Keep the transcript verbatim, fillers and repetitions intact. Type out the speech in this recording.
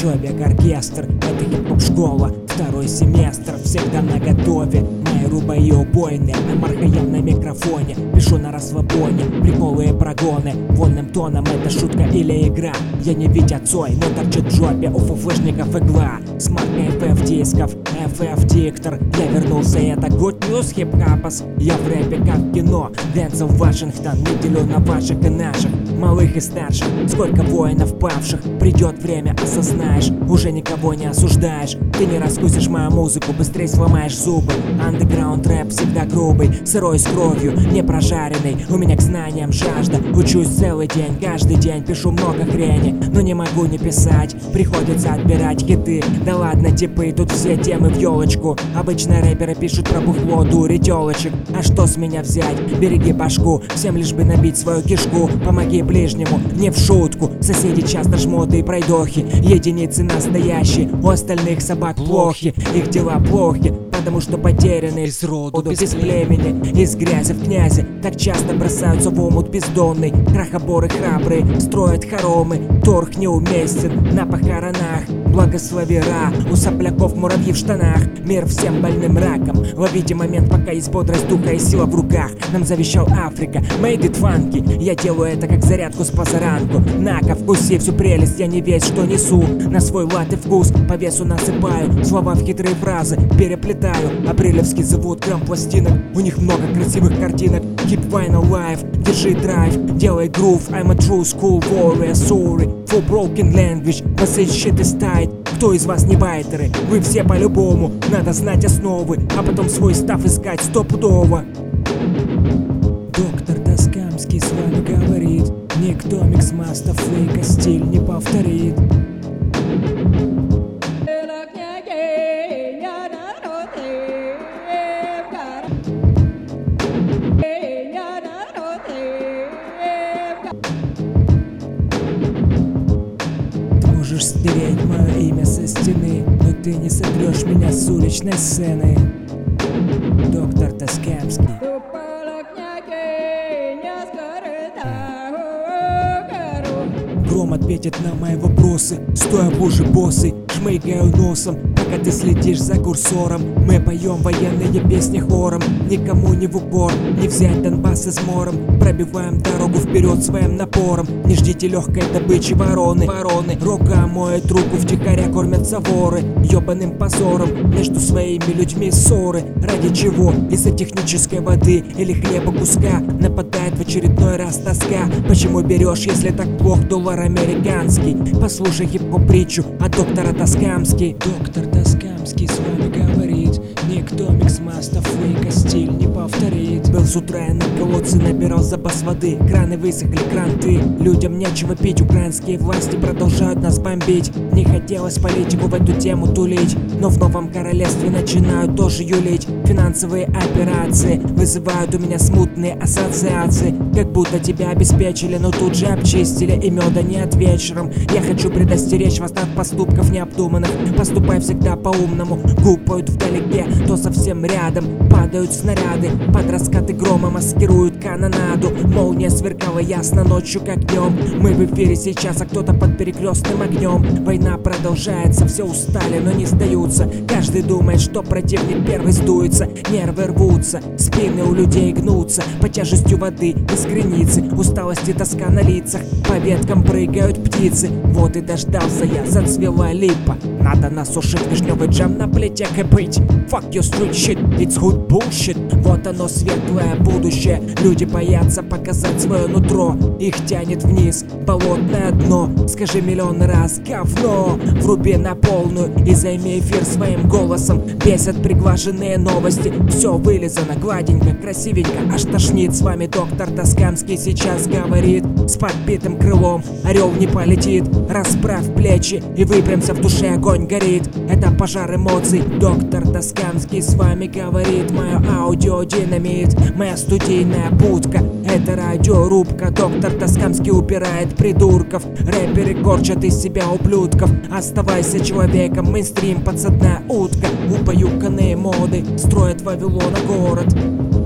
Человек-оркестр, это хип-хоп школа. Второй семестр, всегда наготове. Мои рубы и убойные, Амар-Хайям на микрофоне. Пишу на расслабоне, приколы и прогоны. Вольным тоном это шутка или игра. Я не Витя Цой, но торчит в жопе у фуфлышников игла. С маркой эф эф дисков, эф эф диктор. Я вернулся, и это Good News хип-хапас. Я в рэпе как в кино, Дензел Вашингтон. Не делю на ваших и наших, малых и старших. Сколько воинов павших, придет время, осознаешь. Уже никого не осуждаешь. Ты не раскусишь мою музыку, быстрее сломаешь зубы. Андеграунд рэп всегда грубый, сырой с кровью, не прожаренный. У меня к знаниям жажда, учусь целый день, каждый день пишу много хрени. Но не могу не писать, приходится отбирать хиты. Да ладно, типы, тут все темы в елочку. Обычно рэперы пишут про бухло, дурь и телочек. А что с меня взять? Береги башку, всем лишь бы набить свою кишку. Помоги ближнему, не в шутку. Соседи часто жмоты и пройдохи, единицы настоящие. У остальных собак плохи, их дела плохи, потому что потеряны из роду, без племени, из грязи в князи. Так часто бросаются в омут бездонный. Крахоборы храбрые строят хоромы. Торг неуместен на похоронах. Благослови Ра, у сопляков муравьи в штанах. Мир всем больным раком. Ловите момент, пока есть бодрость духа и сила в руках. Нам завещал Африка, made it funky. Я делаю это как зарядку с позаранку. На-ка, вкуси всю прелесть, я не весь, что несу. На свой лад и вкус по весу насыпаю. Слова в хитрые фразы переплетаю. Апрелевский завод, грамм пластинок. У них много красивых картинок. Keep vinyl life, держи драйв, делай грув. I'm a true school warrior, sorry for broken language, but this shit is tight. Кто из вас не байтеры? Вы все по-любому. Надо знать основы, а потом свой став искать стопудово. Доктор Тоскамский с вами говорит. Никто микс-мастер фейка стиль не повторит. Можешь стереть мое имя со стены, но ты не сотрешь меня с уличной сцены. Доктор Тоскамский. Гром ответит на мои вопросы, стоя в луже боссы, шмыгаю носом, пока ты следишь за курсором. Мы поем военные песни хором, никому не в упор, не взять Донбасс измором. Пробиваем дорогу вперед своим напором. Не ждите легкой добычи вороны, вороны. Рука моет руку, втихаря кормятся воры. Ёбаным позором между своими людьми ссоры. Ради чего? Из-за технической воды или хлеба куска нападает в очередной раз тоска. Почему берешь, если так плох доллар американский? Послушай хип-хоп притчу от доктора Тоскамский. Доктор Тоскамский с вами говорит. Никто микс-мастер фейка стиль не повторит. Был с утра я на колодце, набирал запас воды. Краны высохли, кранты. Людям нечего пить, украинские власти продолжают нас бомбить. Не хотелось политику в эту тему тулить, но в новом королевстве начинают тоже юлить. Финансовые операции вызывают у меня смутные ассоциации. Как будто тебя обеспечили, но тут же обчистили, и меда нет вечером. Я хочу предостеречь вас от поступков необдуманных. Поступай всегда по-умному. Гупают вдалеке, то совсем рядом. Падают снаряды, под раскаты грома маскируют канонаду. Молния сверкала ясно ночью как днем. Мы в эфире сейчас, а кто-то под перекрестным огнем. Война продолжается, все устали, но не сдаются. Каждый думает, что противник первый сдуется. Нервы рвутся, спины у людей гнутся под тяжестью воды из границы. Усталость и тоска на лицах, по веткам прыгают птицы. Вот и дождался я, зацвела липа. Надо насушить вишневый джем на плите копыть. Fuck your street shit, it's hood bullshit. Вот оно светлое будущее. Люди боятся показать свое нутро. Их тянет вниз, болотное дно. Скажи миллион раз говно. Вруби на полную и займи эфир своим голосом. Бесят приглаженные новости. Все вылизано гладенько, красивенько, аж тошнит. С вами доктор Тоскамский сейчас говорит. С подбитым крылом орел не полетит. Расправь плечи и выпрямся, в душе огонь горит. Это пожар эмоций. Доктор Тоскамский с вами говорит. Мое аудио динамит, моя студийная будка. Это радиорубка. Доктор Тоскамский убирает придурков. Рэперы корчат из себя ублюдков. Оставайся человеком, мейнстрим, подсадная утка. Убаюканные моды строят Вавилона город.